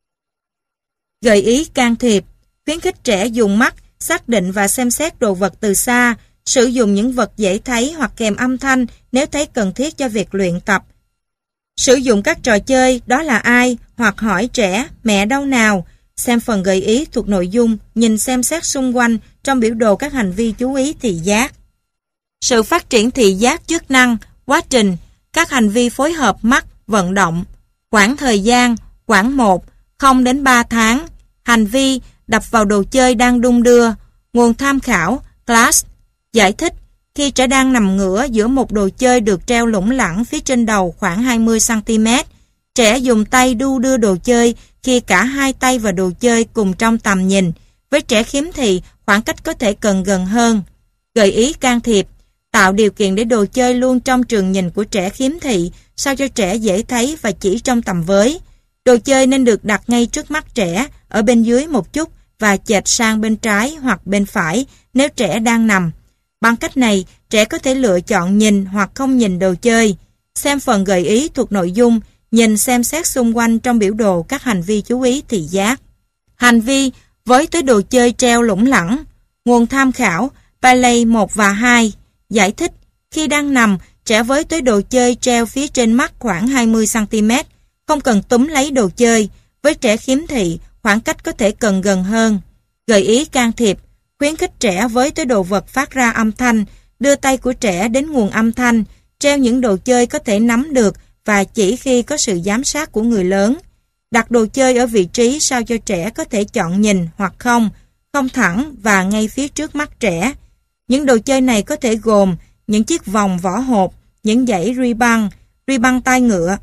Gợi ý can thiệp, khuyến khích trẻ dùng mắt, xác định và xem xét đồ vật từ xa, sử dụng những vật dễ thấy hoặc kèm âm thanh nếu thấy cần thiết cho việc luyện tập. Sử dụng các trò chơi đó là ai hoặc hỏi trẻ mẹ đâu nào. Xem phần gợi ý thuộc nội dung, nhìn xem xét xung quanh trong biểu đồ các hành vi chú ý thị giác. Sự phát triển thị giác chức năng, quá trình, các hành vi phối hợp mắt, vận động. Quãng thời gian, quãng 1, 0 đến 3 tháng. Hành vi, đập vào đồ chơi đang đung đưa. Nguồn tham khảo, Class. Giải thích, khi trẻ đang nằm ngửa giữa một đồ chơi được treo lủng lẳng phía trên đầu khoảng 20 cm, trẻ dùng tay đu đưa đồ chơi khi cả hai tay và đồ chơi cùng trong tầm nhìn. Với trẻ khiếm thị, khoảng cách có thể cần gần hơn. Gợi ý can thiệp, tạo điều kiện để đồ chơi luôn trong trường nhìn của trẻ khiếm thị, sao cho trẻ dễ thấy và chỉ trong tầm với. Đồ chơi nên được đặt ngay trước mắt trẻ, ở bên dưới một chút và chệch sang bên trái hoặc bên phải nếu trẻ đang nằm. Bằng cách này, trẻ có thể lựa chọn nhìn hoặc không nhìn đồ chơi. Xem phần gợi ý thuộc nội dung, nhìn xem xét xung quanh trong biểu đồ các hành vi chú ý thị giác. Hành vi, với tới đồ chơi treo lủng lẳng. Nguồn tham khảo, Paley 1 và 2. Giải thích, khi đang nằm, trẻ với tới đồ chơi treo phía trên mắt khoảng 20 cm, không cần túm lấy đồ chơi. Với trẻ khiếm thị, khoảng cách có thể cần gần hơn. Gợi ý can thiệp, khuyến khích trẻ với tới đồ vật phát ra âm thanh, đưa tay của trẻ đến nguồn âm thanh, treo những đồ chơi có thể nắm được và chỉ khi có sự giám sát của người lớn. Đặt đồ chơi ở vị trí sao cho trẻ có thể chọn nhìn hoặc không thẳng và ngay phía trước mắt trẻ. Những đồ chơi này có thể gồm những chiếc vòng vỏ hộp, những dãy ruy băng tai ngựa.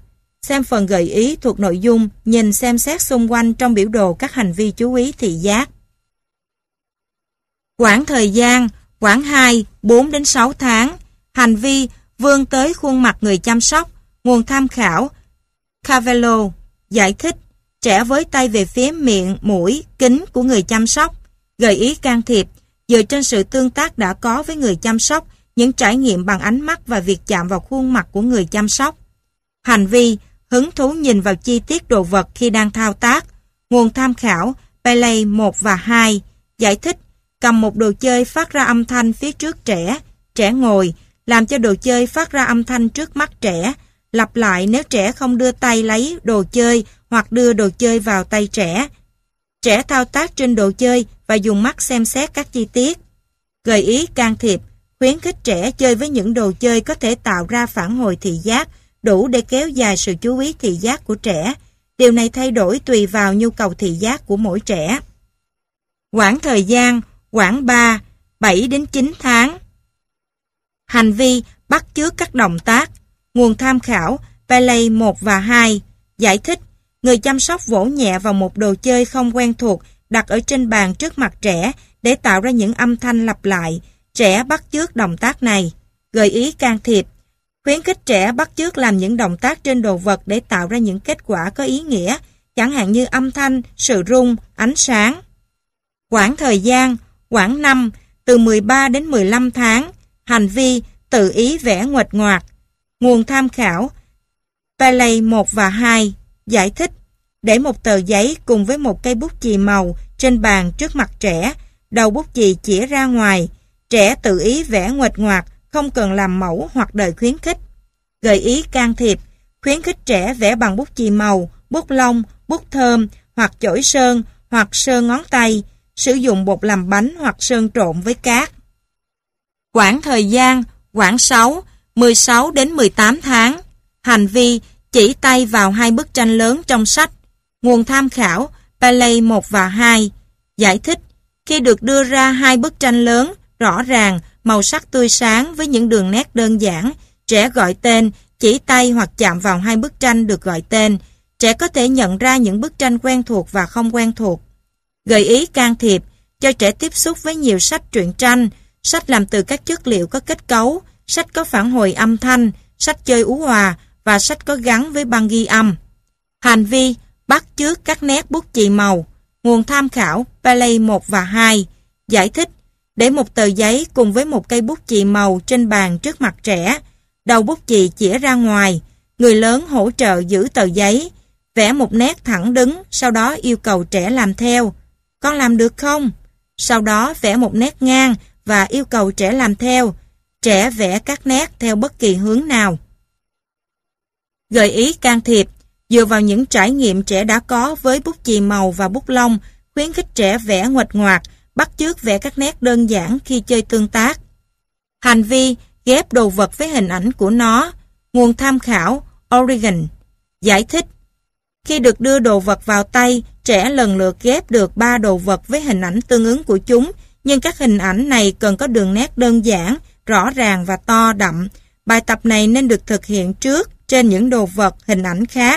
Xem phần gợi ý thuộc nội dung, nhìn xem xét xung quanh trong biểu đồ các hành vi chú ý thị giác. Quãng thời gian, quãng 2, 4 đến 6 tháng. Hành vi, vươn tới khuôn mặt người chăm sóc. Nguồn tham khảo, Cavallo. Giải thích, trẻ với tay về phía miệng, mũi, kính của người chăm sóc. Gợi ý can thiệp, dựa trên sự tương tác đã có với người chăm sóc, những trải nghiệm bằng ánh mắt và việc chạm vào khuôn mặt của người chăm sóc. Hành vi, hứng thú nhìn vào chi tiết đồ vật khi đang thao tác. Nguồn tham khảo, Play 1 và 2. Giải thích, cầm một đồ chơi phát ra âm thanh phía trước trẻ. Trẻ ngồi, làm cho đồ chơi phát ra âm thanh trước mắt trẻ. Lặp lại nếu trẻ không đưa tay lấy đồ chơi hoặc đưa đồ chơi vào tay trẻ. Trẻ thao tác trên đồ chơi và dùng mắt xem xét các chi tiết. Gợi ý can thiệp, khuyến khích trẻ chơi với những đồ chơi có thể tạo ra phản hồi thị giác đủ để kéo dài sự chú ý thị giác của trẻ. Điều này thay đổi tùy vào nhu cầu thị giác của mỗi trẻ. Quãng thời gian, quãng 3, 7 đến 9 tháng. Hành vi, bắt chước các động tác. Nguồn tham khảo, Play 1 và 2. Giải thích, người chăm sóc vỗ nhẹ vào một đồ chơi không quen thuộc đặt ở trên bàn trước mặt trẻ để tạo ra những âm thanh lặp lại. Trẻ bắt chước động tác này. Gợi ý can thiệp, khuyến khích trẻ bắt chước làm những động tác trên đồ vật để tạo ra những kết quả có ý nghĩa, chẳng hạn như âm thanh, sự rung, ánh sáng. Quãng thời gian, quãng 5, từ 13 đến 15 tháng. Hành vi, tự ý vẽ nguệch ngoạc. Nguồn tham khảo, Play 1 và 2. Giải thích, để một tờ giấy cùng với một cây bút chì màu trên bàn trước mặt trẻ, đầu bút chì chĩa ra ngoài. Trẻ tự ý vẽ nguệch ngoạc, không cần làm mẫu hoặc đợi khuyến khích. Gợi ý can thiệp, khuyến khích trẻ vẽ bằng bút chì màu, bút lông, bút thơm hoặc chổi sơn hoặc sơn ngón tay, sử dụng bột làm bánh hoặc sơn trộn với cát. Quãng thời gian, quãng 6, 16 đến 18 tháng. Hành vi, chỉ tay vào hai bức tranh lớn trong sách. Nguồn tham khảo, Play 1 và 2. Giải thích, khi được đưa ra hai bức tranh lớn, rõ ràng, màu sắc tươi sáng với những đường nét đơn giản, trẻ gọi tên, chỉ tay hoặc chạm vào hai bức tranh được gọi tên. Trẻ có thể nhận ra những bức tranh quen thuộc và không quen thuộc. Gợi ý can thiệp, cho trẻ tiếp xúc với nhiều sách truyện tranh, sách làm từ các chất liệu có kết cấu, sách có phản hồi âm thanh, sách chơi ú hòa và sách có gắn với băng ghi âm. Hành vi, bắt chước các nét bút chì màu. Nguồn tham khảo, Play 1 và 2. Giải thích, để một tờ giấy cùng với một cây bút chì màu trên bàn trước mặt trẻ. Đầu bút chì chĩa ra ngoài. Người lớn hỗ trợ giữ tờ giấy. Vẽ một nét thẳng đứng, sau đó yêu cầu trẻ làm theo. Con làm được không? Sau đó vẽ một nét ngang và yêu cầu trẻ làm theo. Trẻ vẽ các nét theo bất kỳ hướng nào. Gợi ý can thiệp, dựa vào những trải nghiệm trẻ đã có với bút chì màu và bút lông, khuyến khích trẻ vẽ nguệch ngoạc, bắt chước vẽ các nét đơn giản khi chơi tương tác. Hành vi, ghép đồ vật với hình ảnh của nó. Nguồn tham khảo, Oregon. Giải thích, khi được đưa đồ vật vào tay, trẻ lần lượt ghép được 3 đồ vật với hình ảnh tương ứng của chúng, nhưng các hình ảnh này cần có đường nét đơn giản, rõ ràng và to đậm. Bài tập này nên được thực hiện trước trên những đồ vật, hình ảnh khác.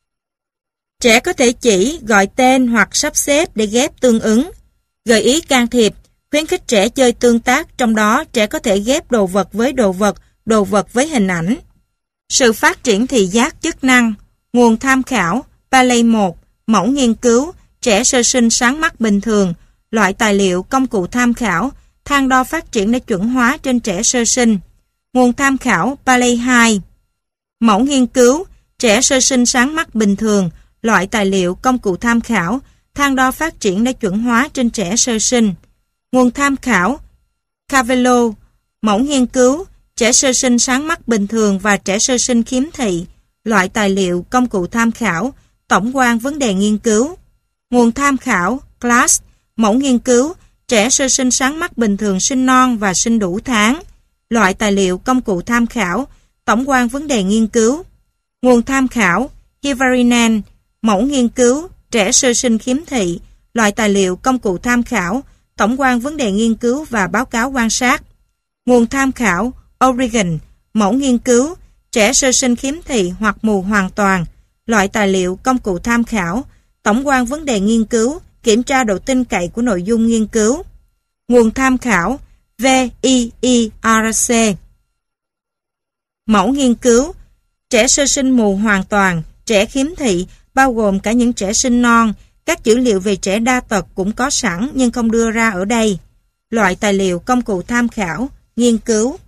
Trẻ có thể chỉ, gọi tên hoặc sắp xếp để ghép tương ứng. Gợi ý can thiệp, khuyến khích trẻ chơi tương tác, trong đó trẻ có thể ghép đồ vật với đồ vật với hình ảnh. Sự phát triển thị giác chức năng. Nguồn tham khảo, Play 1, mẫu nghiên cứu, trẻ sơ sinh sáng mắt bình thường, loại tài liệu, công cụ tham khảo, thang đo phát triển đã chuẩn hóa trên trẻ sơ sinh. Nguồn tham khảo, Play 2, mẫu nghiên cứu, trẻ sơ sinh sáng mắt bình thường, loại tài liệu, công cụ tham khảo, thang đo phát triển đã chuẩn hóa trên trẻ sơ sinh. Nguồn tham khảo, Cavallo, mẫu nghiên cứu, trẻ sơ sinh sáng mắt bình thường và trẻ sơ sinh khiếm thị, loại tài liệu, công cụ tham khảo, tổng quan vấn đề nghiên cứu. Nguồn tham khảo, Class, mẫu nghiên cứu, trẻ sơ sinh sáng mắt bình thường sinh non và sinh đủ tháng, loại tài liệu, công cụ tham khảo, tổng quan vấn đề nghiên cứu. Nguồn tham khảo, Hivarinen, mẫu nghiên cứu, trẻ sơ sinh khiếm thị, loại tài liệu, công cụ tham khảo, tổng quan vấn đề nghiên cứu và báo cáo quan sát. Nguồn tham khảo, Oregon, mẫu nghiên cứu, trẻ sơ sinh khiếm thị hoặc mù hoàn toàn, Loại tài liệu, công cụ tham khảo, tổng quan vấn đề nghiên cứu, kiểm tra độ tin cậy của nội dung nghiên cứu. Nguồn tham khảo VIIRC. Mẫu nghiên cứu: trẻ sơ sinh mù hoàn toàn, trẻ khiếm thị, bao gồm cả những trẻ sinh non. Các dữ liệu về trẻ đa tật cũng có sẵn nhưng không đưa ra ở đây. Loại tài liệu, công cụ tham khảo, nghiên cứu.